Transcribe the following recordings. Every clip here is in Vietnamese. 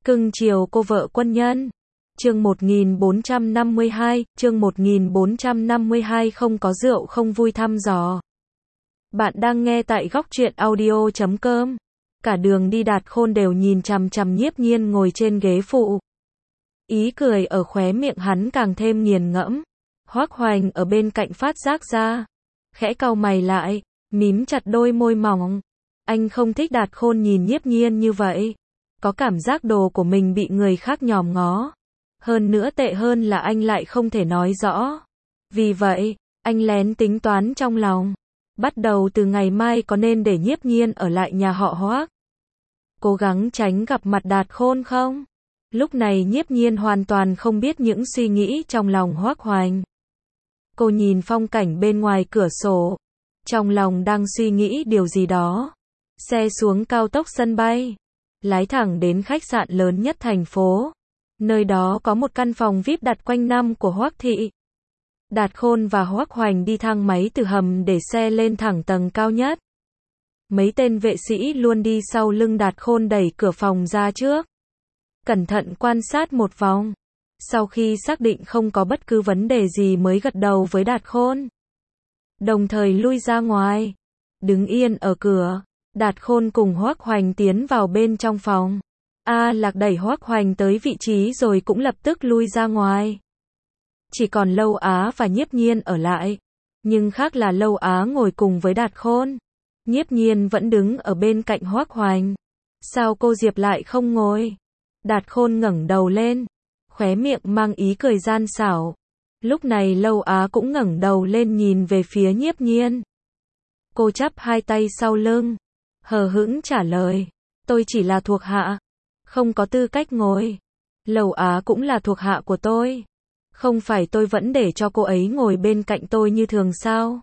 Cưng chiều cô vợ quân nhân. Chương 1452, không có rượu không vui thăm dò. Bạn đang nghe tại góc truyện audio.com. Cả đường đi Đạt Khôn đều nhìn chằm chằm Nhiếp Nhiên ngồi trên ghế phụ. Ý cười ở khóe miệng hắn càng thêm nghiền ngẫm. Hoắc Hoành ở bên cạnh phát giác ra. Khẽ cau mày lại, mím chặt đôi môi mỏng. Anh không thích Đạt Khôn nhìn Nhiếp Nhiên như vậy. Có cảm giác đồ của mình bị người khác nhòm ngó. Hơn nữa tệ hơn là anh lại không thể nói rõ. Vì vậy, anh lén tính toán trong lòng. Bắt đầu từ ngày mai có nên để Nhiếp Nhiên ở lại nhà họ Hoắc. Cố gắng tránh gặp mặt Đạt Khôn không? Lúc này Nhiếp Nhiên hoàn toàn không biết những suy nghĩ trong lòng Hoắc Hoành. Cô nhìn phong cảnh bên ngoài cửa sổ. Trong lòng đang suy nghĩ điều gì đó. Xe xuống cao tốc sân bay. Lái thẳng đến khách sạn lớn nhất thành phố. Nơi đó có một căn phòng VIP đặt quanh năm của Hoắc thị. Đạt Khôn và Hoắc Hoành đi thang máy từ hầm để xe lên thẳng tầng cao nhất. Mấy tên vệ sĩ luôn đi sau lưng Đạt Khôn đẩy cửa phòng ra trước. Cẩn thận quan sát một vòng. Sau khi xác định không có bất cứ vấn đề gì mới gật đầu với Đạt Khôn. Đồng thời lui ra ngoài. Đứng yên ở cửa. Đạt Khôn cùng Hoắc Hoành tiến vào bên trong phòng. A Lạc đẩy Hoắc Hoành tới vị trí rồi cũng lập tức lui ra ngoài. Chỉ còn Lâu Á và Nhiếp Nhiên ở lại. Nhưng khác là Lâu Á ngồi cùng với Đạt Khôn. Nhiếp Nhiên vẫn đứng ở bên cạnh Hoắc Hoành. Sao cô Diệp lại không ngồi? Đạt Khôn ngẩng đầu lên. Khóe miệng mang ý cười gian xảo. Lúc này Lâu Á cũng ngẩng đầu lên nhìn về phía Nhiếp Nhiên. Cô chắp hai tay sau lưng. Hờ hững trả lời. Tôi chỉ là thuộc hạ. Không có tư cách ngồi. Lâu Á cũng là thuộc hạ của tôi. Không phải tôi vẫn để cho cô ấy ngồi bên cạnh tôi như thường sao?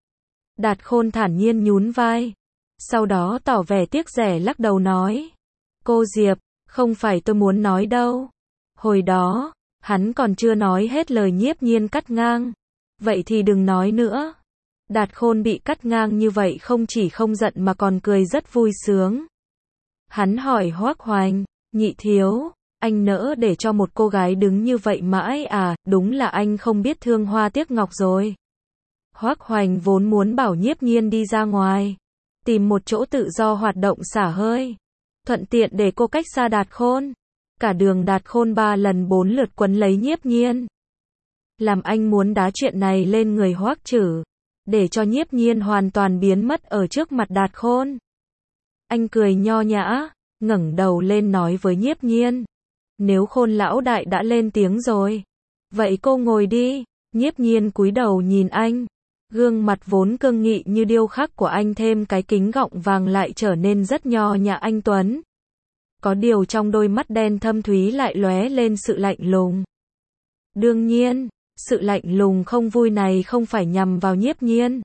Đạt Khôn thản nhiên nhún vai. Sau đó tỏ vẻ tiếc rẻ lắc đầu nói. Cô Diệp, không phải tôi muốn nói đâu. Hồi đó, hắn còn chưa nói hết lời Nhiếp Nhiên cắt ngang. Vậy thì đừng nói nữa. Đạt Khôn bị cắt ngang như vậy không chỉ không giận mà còn cười rất vui sướng. Hắn hỏi Hoắc Hoành, nhị thiếu, anh nỡ để cho một cô gái đứng như vậy mãi à, đúng là anh không biết thương hoa tiếc ngọc rồi. Hoắc Hoành vốn muốn bảo Nhiếp Nhiên đi ra ngoài, tìm một chỗ tự do hoạt động xả hơi, thuận tiện để cô cách xa Đạt Khôn. Cả đường Đạt Khôn 3 lần 4 lượt quấn lấy Nhiếp Nhiên. Làm anh muốn đá chuyện này lên người Hoắc Trử, để cho Nhiếp Nhiên hoàn toàn biến mất ở trước mặt Đạt Khôn. Anh cười nho nhã, ngẩng đầu lên nói với Nhiếp Nhiên. Nếu Khôn lão đại đã lên tiếng rồi, vậy cô ngồi đi. Nhiếp Nhiên cúi đầu nhìn anh. Gương mặt vốn cương nghị như điêu khắc của anh thêm cái kính gọng vàng lại trở nên rất nho nhã anh tuấn. Có điều trong đôi mắt đen thâm thúy lại lóe lên sự lạnh lùng. Đương nhiên, sự lạnh lùng không vui này không phải nhằm vào Nhiếp Nhiên,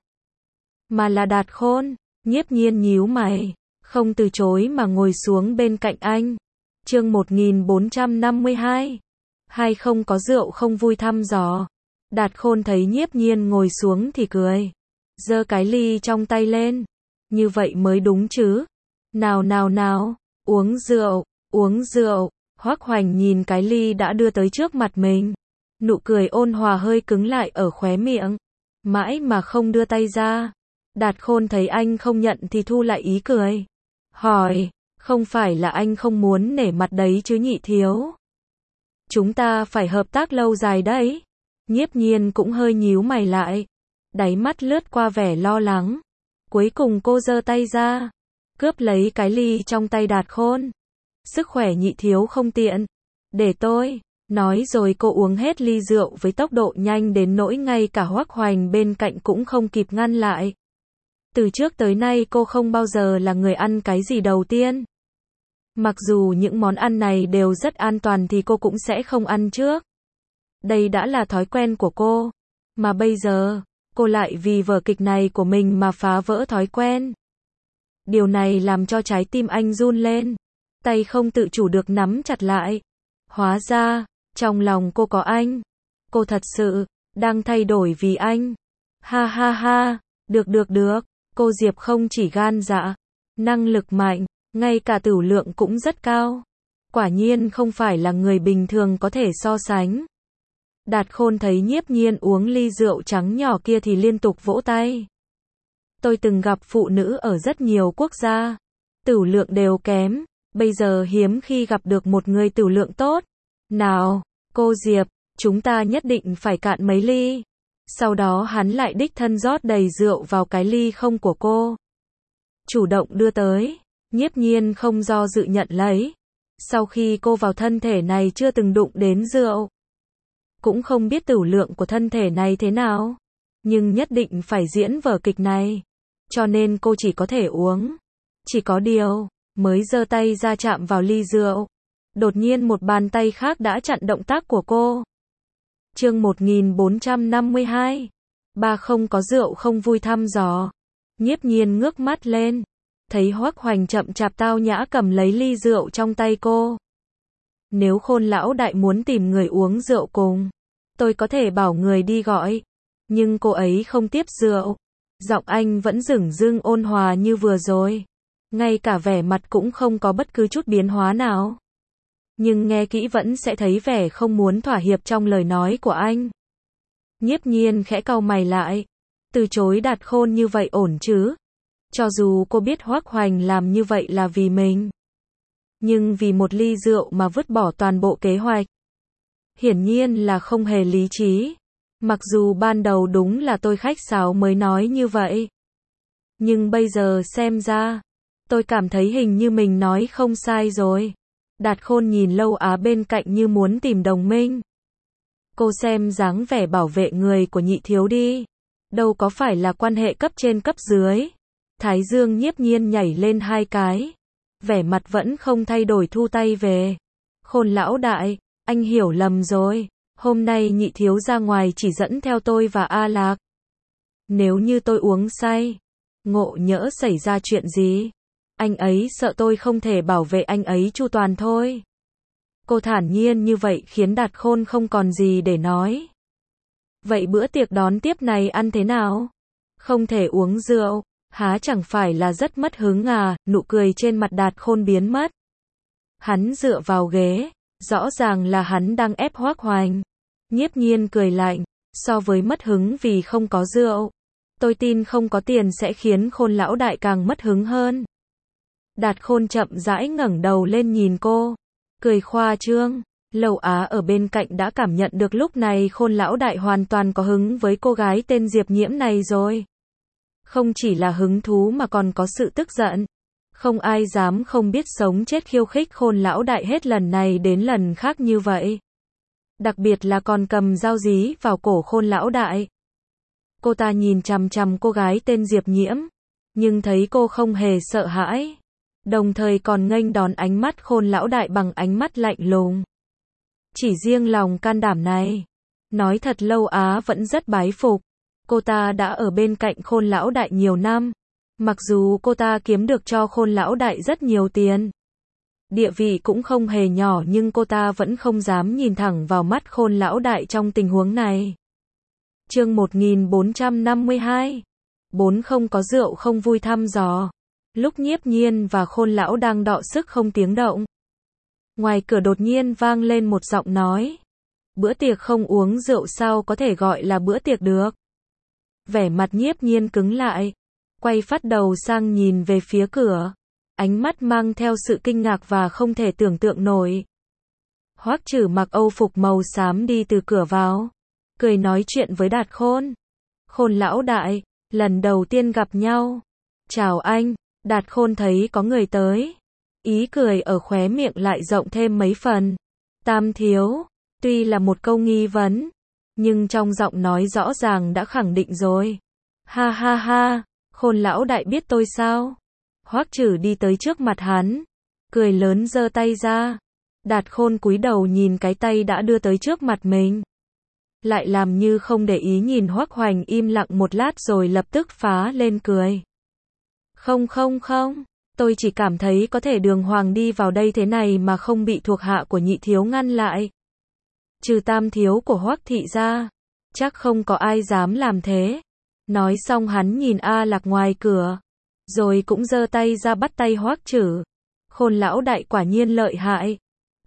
mà là Đạt Khôn. Nhiếp Nhiên nhíu mày, không từ chối mà ngồi xuống bên cạnh anh. Chương 1452. Hay không có rượu không vui thăm dò. Đạt Khôn thấy Nhiếp Nhiên ngồi xuống thì cười. Giơ cái ly trong tay lên. Như vậy mới đúng chứ. Nào nào nào, uống rượu, uống rượu. Hoắc Hoành nhìn cái ly đã đưa tới trước mặt mình. Nụ cười ôn hòa hơi cứng lại ở khóe miệng. Mãi mà không đưa tay ra. Đạt Khôn thấy anh không nhận thì thu lại ý cười. Hỏi, không phải là anh không muốn nể mặt đấy chứ nhị thiếu? Chúng ta phải hợp tác lâu dài đấy. Nhiếp Nhiên cũng hơi nhíu mày lại. Đáy mắt lướt qua vẻ lo lắng. Cuối cùng cô giơ tay ra. Cướp lấy cái ly trong tay Đạt Khôn. Sức khỏe nhị thiếu không tiện. Để tôi. Nói rồi cô uống hết ly rượu với tốc độ nhanh đến nỗi ngay cả Hoắc Hoành bên cạnh cũng không kịp ngăn lại. Từ trước tới nay cô không bao giờ là người ăn cái gì đầu tiên. Mặc dù những món ăn này đều rất an toàn thì cô cũng sẽ không ăn trước. Đây đã là thói quen của cô. Mà bây giờ, cô lại vì vở kịch này của mình mà phá vỡ thói quen. Điều này làm cho trái tim anh run lên. Tay không tự chủ được nắm chặt lại. Hóa ra, trong lòng cô có anh. Cô thật sự đang thay đổi vì anh. Ha ha ha, được được được. Cô Diệp không chỉ gan dạ, năng lực mạnh, ngay cả tửu lượng cũng rất cao. Quả nhiên không phải là người bình thường có thể so sánh. Đạt Khôn thấy Nhiếp Nhiên uống ly rượu trắng nhỏ kia thì liên tục vỗ tay. Tôi từng gặp phụ nữ ở rất nhiều quốc gia, tửu lượng đều kém, bây giờ hiếm khi gặp được một người tửu lượng tốt. Nào, cô Diệp, chúng ta nhất định phải cạn mấy ly. Sau đó hắn lại đích thân rót đầy rượu vào cái ly không của cô. Chủ động đưa tới, Nhiếp Nhiên không do dự nhận lấy. Sau khi cô vào thân thể này chưa từng đụng đến rượu, cũng không biết tửu lượng của thân thể này thế nào, nhưng nhất định phải diễn vở kịch này, cho nên cô chỉ có thể uống. Chỉ có điều, mới giơ tay ra chạm vào ly rượu, đột nhiên một bàn tay khác đã chặn động tác của cô. Chương 1452. Ba không có rượu không vui thăm dò. Nhiếp Nhiên ngước mắt lên, thấy Hoắc Hoành chậm chạp tao nhã cầm lấy ly rượu trong tay cô. Nếu Khôn lão đại muốn tìm người uống rượu cùng, tôi có thể bảo người đi gọi, nhưng cô ấy không tiếp rượu. Giọng anh vẫn dửng dưng ôn hòa như vừa rồi, ngay cả vẻ mặt cũng không có bất cứ chút biến hóa nào. Nhưng nghe kỹ vẫn sẽ thấy vẻ không muốn thỏa hiệp trong lời nói của anh. Nhiếp Nhiên khẽ cau mày lại, từ chối Đạt Khôn như vậy ổn chứ? Cho dù cô biết Hoắc Hoành làm như vậy là vì mình, nhưng vì một ly rượu mà vứt bỏ toàn bộ kế hoạch, hiển nhiên là không hề lý trí. Mặc dù ban đầu đúng là tôi khách sáo mới nói như vậy, nhưng bây giờ xem ra, tôi cảm thấy hình như mình nói không sai rồi. Đạt Khôn nhìn Lâu Á bên cạnh như muốn tìm đồng minh. Cô xem dáng vẻ bảo vệ người của Nhị thiếu đi, đâu có phải là quan hệ cấp trên cấp dưới. Thái dương Nhiếp Nhiên nhảy lên hai cái, vẻ mặt vẫn không thay đổi thu tay về. Khôn lão đại, anh hiểu lầm rồi, hôm nay Nhị thiếu ra ngoài chỉ dẫn theo tôi và A Lạc. Nếu như tôi uống say, ngộ nhỡ xảy ra chuyện gì, anh ấy sợ tôi không thể bảo vệ anh ấy chu toàn thôi. Cô thản nhiên như vậy khiến Đạt Khôn không còn gì để nói. Vậy bữa tiệc đón tiếp này ăn thế nào? Không thể uống rượu, há chẳng phải là rất mất hứng à? Nụ cười trên mặt Đạt Khôn biến mất. Hắn dựa vào ghế, rõ ràng là hắn đang ép Hoắc Hoành. Nhiếp Nhiên cười lạnh, so với mất hứng vì không có rượu, tôi tin không có tiền sẽ khiến Khôn lão đại càng mất hứng hơn. Đạt Khôn chậm rãi ngẩng đầu lên nhìn cô, cười khoa trương. Lâu Á ở bên cạnh đã cảm nhận được lúc này Khôn lão đại hoàn toàn có hứng với cô gái tên Diệp Nhiễm này rồi. Không chỉ là hứng thú mà còn có sự tức giận. Không ai dám không biết sống chết khiêu khích Khôn lão đại hết lần này đến lần khác như vậy. Đặc biệt là còn cầm dao dí vào cổ Khôn lão đại. Cô ta nhìn chằm chằm cô gái tên Diệp Nhiễm, nhưng thấy cô không hề sợ hãi, đồng thời còn nghênh đón ánh mắt Khôn lão đại bằng ánh mắt lạnh lùng. Chỉ riêng lòng can đảm này, nói thật Lâu Á vẫn rất bái phục. Cô ta đã ở bên cạnh Khôn lão đại nhiều năm, mặc dù cô ta kiếm được cho Khôn lão đại rất nhiều tiền, địa vị cũng không hề nhỏ, nhưng cô ta vẫn không dám nhìn thẳng vào mắt Khôn lão đại trong tình huống này. Chương 1452. Bốn không có rượu không vui thăm dò. Lúc Nhiếp Nhiên và Khôn lão đang đọ sức không tiếng động, ngoài cửa đột nhiên vang lên một giọng nói. Bữa tiệc không uống rượu sao có thể gọi là bữa tiệc được? Vẻ mặt Nhiếp Nhiên cứng lại, quay phát đầu sang nhìn về phía cửa, ánh mắt mang theo sự kinh ngạc và không thể tưởng tượng nổi. Hoắc Trử mặc âu phục màu xám đi từ cửa vào, cười nói chuyện với Đạt Khôn. Khôn lão đại, lần đầu tiên gặp nhau. Chào anh. Đạt Khôn thấy có người tới, ý cười ở khóe miệng lại rộng thêm mấy phần. Tam thiếu, tuy là một câu nghi vấn, nhưng trong giọng nói rõ ràng đã khẳng định rồi. Ha ha ha, Khôn lão đại biết tôi sao? Hoắc Trử đi tới trước mặt hắn, cười lớn giơ tay ra. Đạt Khôn cúi đầu nhìn cái tay đã đưa tới trước mặt mình, lại làm như không để ý nhìn Hoắc Hoành im lặng một lát rồi lập tức phá lên cười. Không, tôi chỉ cảm thấy có thể đường hoàng đi vào đây thế này mà không bị thuộc hạ của Nhị thiếu ngăn lại. Trừ Tam thiếu của Hoắc thị ra, chắc không có ai dám làm thế. Nói xong hắn nhìn A Lạc ngoài cửa, rồi cũng giơ tay ra bắt tay Hoắc Trử. Khôn lão đại quả nhiên lợi hại,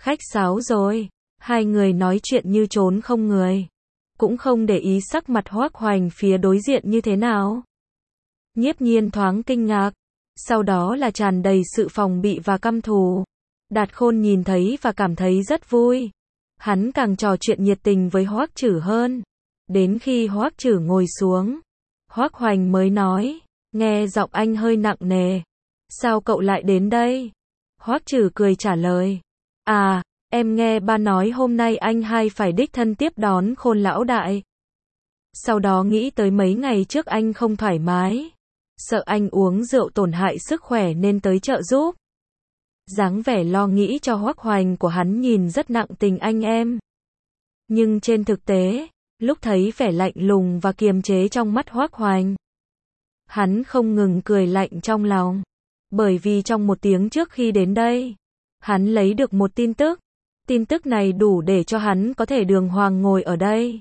Khách sáo rồi. Hai người nói chuyện như trốn không người. Cũng không để ý sắc mặt Hoắc Hoành phía đối diện như thế nào. Nhiếp Nhiên thoáng kinh ngạc. Sau đó là tràn đầy sự phòng bị và căm thù. Đạt Khôn nhìn thấy và cảm thấy rất vui. Hắn càng trò chuyện nhiệt tình với Hoắc Trử hơn. Đến khi Hoắc Trử ngồi xuống, Hoắc Hoành mới nói, nghe giọng anh hơi nặng nề. Sao cậu lại đến đây? Hoắc Trử cười trả lời. À, em nghe ba nói hôm nay anh hai phải đích thân tiếp đón Khôn lão đại. Sau đó nghĩ tới mấy ngày trước anh không thoải mái. Sợ anh uống rượu tổn hại sức khỏe nên tới trợ giúp. Dáng vẻ lo nghĩ cho Hoắc Hoành của hắn nhìn rất nặng tình anh em. Nhưng trên thực tế, lúc thấy vẻ lạnh lùng và kiềm chế trong mắt Hoắc Hoành, hắn không ngừng cười lạnh trong lòng. Bởi vì trong 1 tiếng trước khi đến đây, hắn lấy được một tin tức. Tin tức này đủ để cho hắn có thể đường hoàng ngồi ở đây.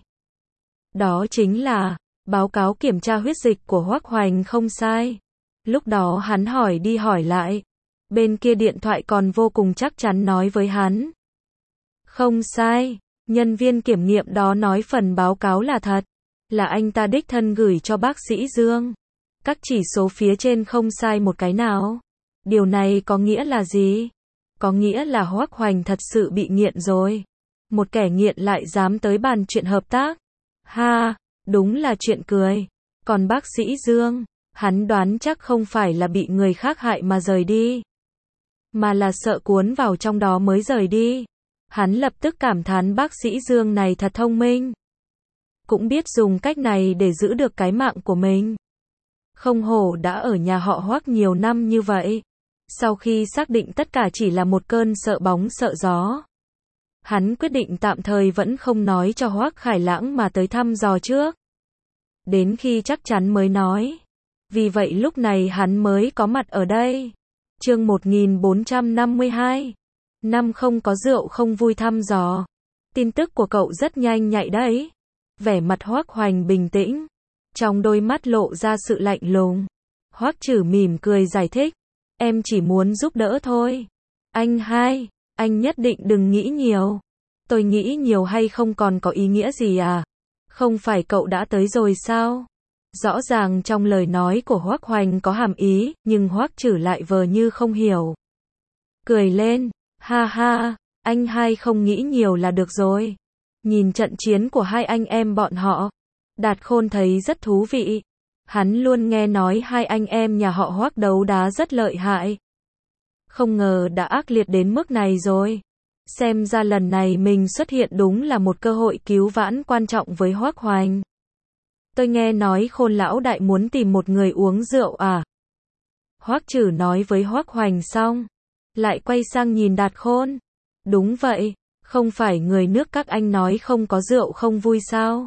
Đó chính là, báo cáo kiểm tra huyết dịch của Hoắc Hoành không sai. Lúc đó hắn hỏi đi hỏi lại. Bên kia điện thoại còn vô cùng chắc chắn nói với hắn. Không sai, nhân viên kiểm nghiệm đó nói phần báo cáo là thật. Là anh ta đích thân gửi cho bác sĩ Dương. Các chỉ số phía trên không sai một cái nào. Điều này có nghĩa là gì? Có nghĩa là Hoắc Hoành thật sự bị nghiện rồi. Một kẻ nghiện lại dám tới bàn chuyện hợp tác. Ha, đúng là chuyện cười. Còn bác sĩ Dương, hắn đoán chắc không phải là bị người khác hại mà rời đi, mà là sợ cuốn vào trong đó mới rời đi. Hắn lập tức cảm thán bác sĩ Dương này thật thông minh. Cũng biết dùng cách này để giữ được cái mạng của mình. Không hổ đã ở nhà họ Hoắc nhiều năm như vậy. Sau khi xác định tất cả chỉ là một cơn sợ bóng sợ gió, hắn quyết định tạm thời vẫn không nói cho Hoắc Khải Lãng mà tới thăm dò trước. Đến khi chắc chắn mới nói. Vì vậy lúc này hắn mới có mặt ở đây. Chương 1452. Năm không có rượu không vui thăm dò. Tin tức của cậu rất nhanh nhạy đấy. Vẻ mặt Hoắc Hoành bình tĩnh. Trong đôi mắt lộ ra sự lạnh lùng. Hoắc Trử mỉm cười giải thích. Em chỉ muốn giúp đỡ thôi. Anh hai, anh nhất định đừng nghĩ nhiều. Tôi nghĩ nhiều hay không còn có ý nghĩa gì à? Không phải cậu đã tới rồi sao? Rõ ràng trong lời nói của Hoắc Hoành có hàm ý, nhưng Hoắc Trử lại vờ như không hiểu. Cười lên, ha ha, anh hai không nghĩ nhiều là được rồi. Nhìn trận chiến của hai anh em bọn họ, Đạt Khôn thấy rất thú vị. Hắn luôn nghe nói hai anh em nhà họ Hoắc đấu đá rất lợi hại. Không ngờ đã ác liệt đến mức này rồi. Xem ra lần này mình xuất hiện đúng là một cơ hội cứu vãn quan trọng với Hoắc Hoành. Tôi nghe nói Khôn lão đại muốn tìm một người uống rượu à? Hoắc Trử nói với Hoắc Hoành xong, lại quay sang nhìn Đạt Khôn. Đúng vậy, không phải người nước các anh nói không có rượu không vui sao?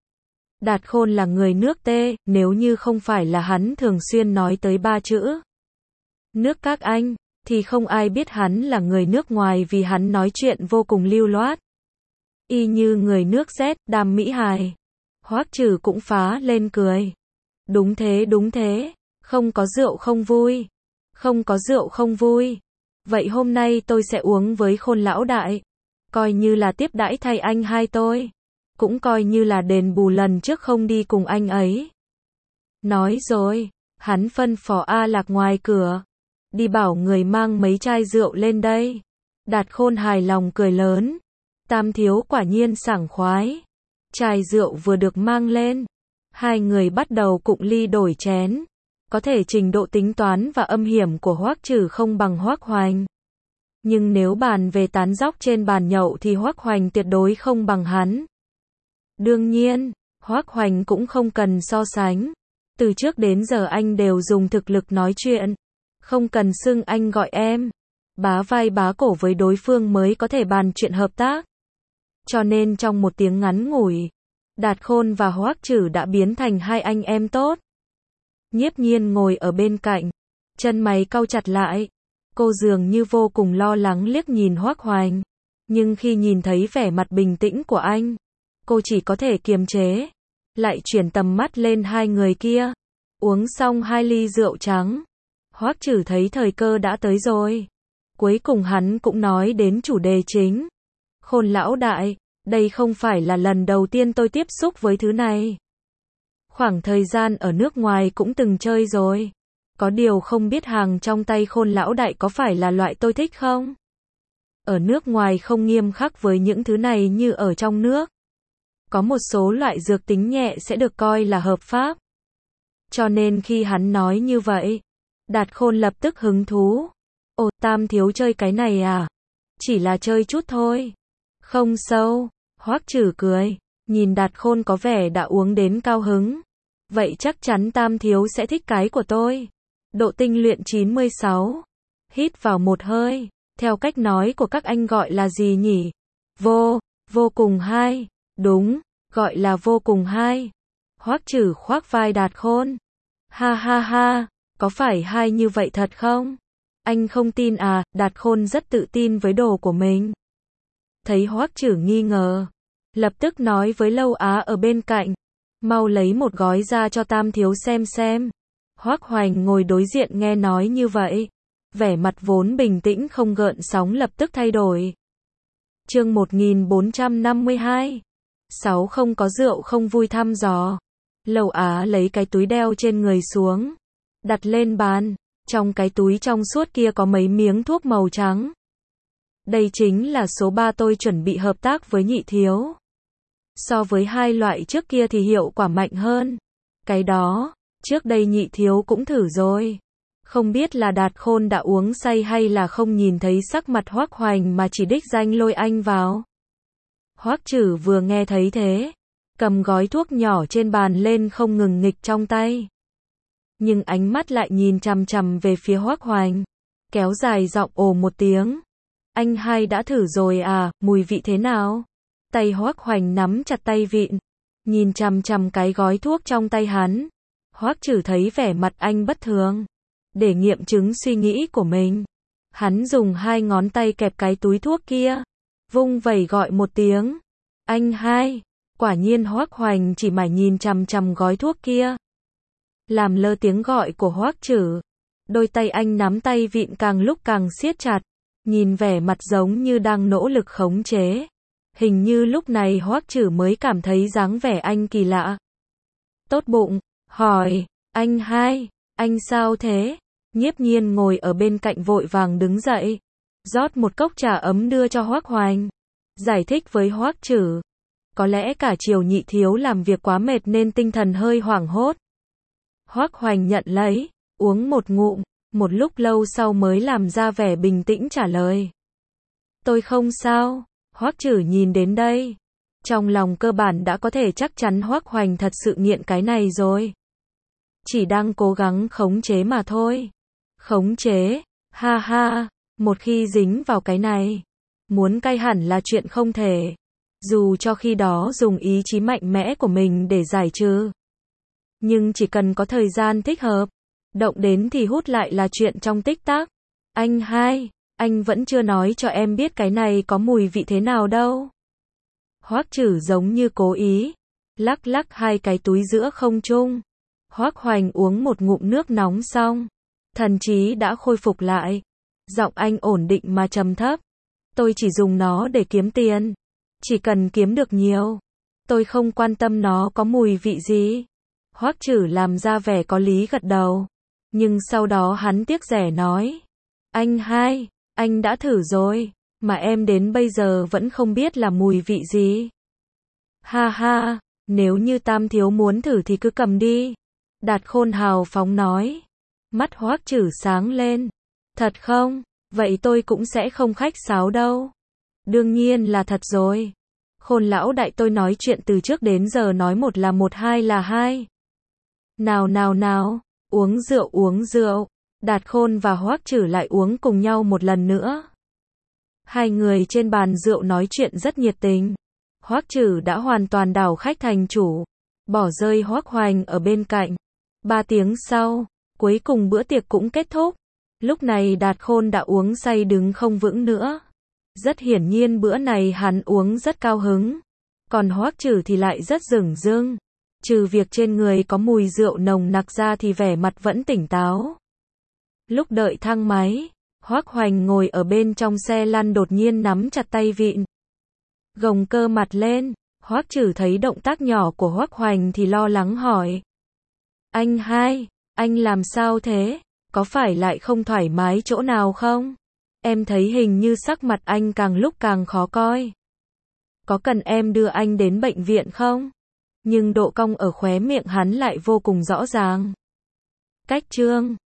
Đạt Khôn là người nước Tê, nếu như không phải là hắn thường xuyên nói tới 3 chữ nước các anh, thì không ai biết hắn là người nước ngoài vì hắn nói chuyện vô cùng lưu loát. Y như người nước Z, Đàm Mỹ Hài. Hoắc Trử cũng phá lên cười. Đúng thế, không có rượu không vui. Không có rượu không vui. Vậy hôm nay tôi sẽ uống với Khôn lão đại. Coi như là tiếp đãi thay anh hai tôi. Cũng coi như là đền bù lần trước không đi cùng anh ấy. Nói rồi, hắn phân phó A Lạc ngoài cửa. Đi bảo người mang mấy chai rượu lên đây. Đạt Khôn hài lòng cười lớn. Tam thiếu quả nhiên sảng khoái. Chai rượu vừa được mang lên. Hai người bắt đầu cụng ly đổi chén. Có thể trình độ tính toán và âm hiểm của Hoắc Trử không bằng Hoắc Hoành. Nhưng nếu bàn về tán dóc trên bàn nhậu thì Hoắc Hoành tuyệt đối không bằng hắn. Đương nhiên, Hoắc Hoành cũng không cần so sánh. Từ trước đến giờ anh đều dùng thực lực nói chuyện. Không cần xưng anh gọi em. Bá vai bá cổ với đối phương mới có thể bàn chuyện hợp tác. Cho nên trong 1 tiếng ngắn ngủi, Đạt Khôn và Hoắc Trử đã biến thành hai anh em tốt. Nhiếp Nhiên ngồi ở bên cạnh, chân mày cau chặt lại. Cô dường như vô cùng lo lắng liếc nhìn Hoắc Hoành. Nhưng khi nhìn thấy vẻ mặt bình tĩnh của anh, cô chỉ có thể kiềm chế. Lại chuyển tầm mắt lên hai người kia. Uống xong 2 ly rượu trắng, Hoắc Trử thấy thời cơ đã tới rồi. Cuối cùng hắn cũng nói đến chủ đề chính. Khôn lão đại, đây không phải là lần đầu tiên tôi tiếp xúc với thứ này. Khoảng thời gian ở nước ngoài cũng từng chơi rồi. Có điều không biết hàng trong tay Khôn lão đại có phải là loại tôi thích không? Ở nước ngoài không nghiêm khắc với những thứ này như ở trong nước. Có một số loại dược tính nhẹ sẽ được coi là hợp pháp. Cho nên khi hắn nói như vậy, Đạt Khôn lập tức hứng thú. Ồ, Tam thiếu chơi cái này à? Chỉ là chơi chút thôi. Không sâu. Hoắc Trử cười, nhìn Đạt Khôn có vẻ đã uống đến cao hứng. Vậy chắc chắn Tam thiếu sẽ thích cái của tôi. Độ tinh luyện 96. Hít vào một hơi. Theo cách nói của các anh gọi là gì nhỉ? Vô cùng hay. Đúng, gọi là vô cùng hay. Hoắc Trử khoác vai Đạt Khôn. Ha ha ha, có phải hay như vậy thật không? Anh không tin à? Đạt Khôn rất tự tin với đồ của mình. Thấy Hoắc Trử nghi ngờ, lập tức nói với Lâu Á ở bên cạnh, mau lấy một gói ra cho Tam thiếu xem. Hoắc Hoành ngồi đối diện nghe nói như vậy, vẻ mặt vốn bình tĩnh không gợn sóng lập tức thay đổi. Chương 1452. 6 không có rượu không vui thăm dò. Lâu Á lấy cái túi đeo trên người xuống, đặt lên bàn, trong cái túi trong suốt kia có mấy miếng thuốc màu trắng. Đây chính là số 3 tôi chuẩn bị hợp tác với Nhị thiếu. So với hai loại trước kia thì hiệu quả mạnh hơn. Cái đó, trước đây Nhị thiếu cũng thử rồi. Không biết là Đạt Khôn đã uống say hay là không nhìn thấy sắc mặt Hoắc Hoành mà chỉ đích danh lôi anh vào. Hoắc Trử vừa nghe thấy thế, cầm gói thuốc nhỏ trên bàn lên không ngừng nghịch trong tay. Nhưng ánh mắt lại nhìn chằm chằm về phía Hoắc Hoành, kéo dài giọng ồ một tiếng. Anh hai đã thử rồi à, mùi vị thế nào? Tay Hoắc Hoành nắm chặt tay vịn, nhìn chằm chằm cái gói thuốc trong tay hắn. Hoắc Trử thấy vẻ mặt anh bất thường. Để nghiệm chứng suy nghĩ của mình, hắn dùng hai ngón tay kẹp cái túi thuốc kia, vung vẩy gọi một tiếng. Anh hai, quả nhiên Hoắc Hoành chỉ mải nhìn chằm chằm gói thuốc kia. Làm lơ tiếng gọi của Hoắc Trử, đôi tay anh nắm tay vịn càng lúc càng siết chặt, nhìn vẻ mặt giống như đang nỗ lực khống chế. Hình như lúc này Hoắc Trử mới cảm thấy dáng vẻ anh kỳ lạ. Tốt bụng, hỏi, anh hai, anh sao thế? Nhiếp Nhiên ngồi ở bên cạnh vội vàng đứng dậy, rót một cốc trà ấm đưa cho Hoắc Hoành, giải thích với Hoắc Trử. Có lẽ cả chiều Nhị thiếu làm việc quá mệt nên tinh thần hơi hoảng hốt. Hoắc Hoành nhận lấy, uống một ngụm, một lúc lâu sau mới làm ra vẻ bình tĩnh trả lời. Tôi không sao. Hoắc Trử nhìn đến đây, trong lòng cơ bản đã có thể chắc chắn Hoắc Hoành thật sự nghiện cái này rồi. Chỉ đang cố gắng khống chế mà thôi. Khống chế, ha ha, một khi dính vào cái này, muốn cai hẳn là chuyện không thể. Dù cho khi đó dùng ý chí mạnh mẽ của mình để giải trừ. Nhưng chỉ cần có thời gian thích hợp, động đến thì hút lại là chuyện trong tích tắc. Anh hai, anh vẫn chưa nói cho em biết cái này có mùi vị thế nào đâu. Hoắc Trử giống như cố ý, lắc lắc hai cái túi giữa không trung. Hoắc Hoành uống một ngụm nước nóng xong, thần trí đã khôi phục lại. Giọng anh ổn định mà trầm thấp. Tôi chỉ dùng nó để kiếm tiền. Chỉ cần kiếm được nhiều, tôi không quan tâm nó có mùi vị gì. Hoắc Trử làm ra vẻ có lý gật đầu. Nhưng sau đó hắn tiếc rẻ nói. Anh hai, anh đã thử rồi, mà em đến bây giờ vẫn không biết là mùi vị gì. Ha ha, nếu như Tam thiếu muốn thử thì cứ cầm đi. Đạt Khôn hào phóng nói. Mắt Hoắc Trử sáng lên. Thật không? Vậy tôi cũng sẽ không khách sáo đâu. Đương nhiên là thật rồi. Khôn lão đại tôi nói chuyện từ trước đến giờ nói một là một, hai là hai. Nào, uống rượu. Đạt Khôn và Hoắc Trử lại uống cùng nhau một lần nữa. Hai người trên bàn rượu nói chuyện rất nhiệt tình. Hoắc Trử đã hoàn toàn đảo khách thành chủ, bỏ rơi Hoắc Hoành ở bên cạnh. 3 tiếng sau, cuối cùng bữa tiệc cũng kết thúc. Lúc này Đạt Khôn đã uống say đứng không vững nữa. Rất hiển nhiên bữa này hắn uống rất cao hứng. Còn Hoắc Trử thì lại rất dửng dưng. Trừ việc trên người có mùi rượu nồng nặc ra thì vẻ mặt vẫn tỉnh táo. Lúc đợi thang máy, Hoắc Hoành ngồi ở bên trong xe lăn đột nhiên nắm chặt tay vịn. Gồng cơ mặt lên, Hoắc Trử thấy động tác nhỏ của Hoắc Hoành thì lo lắng hỏi. Anh hai, anh làm sao thế? Có phải lại không thoải mái chỗ nào không? Em thấy hình như sắc mặt anh càng lúc càng khó coi. Có cần em đưa anh đến bệnh viện không? Nhưng độ cong ở khóe miệng hắn lại vô cùng rõ ràng. Cách Trương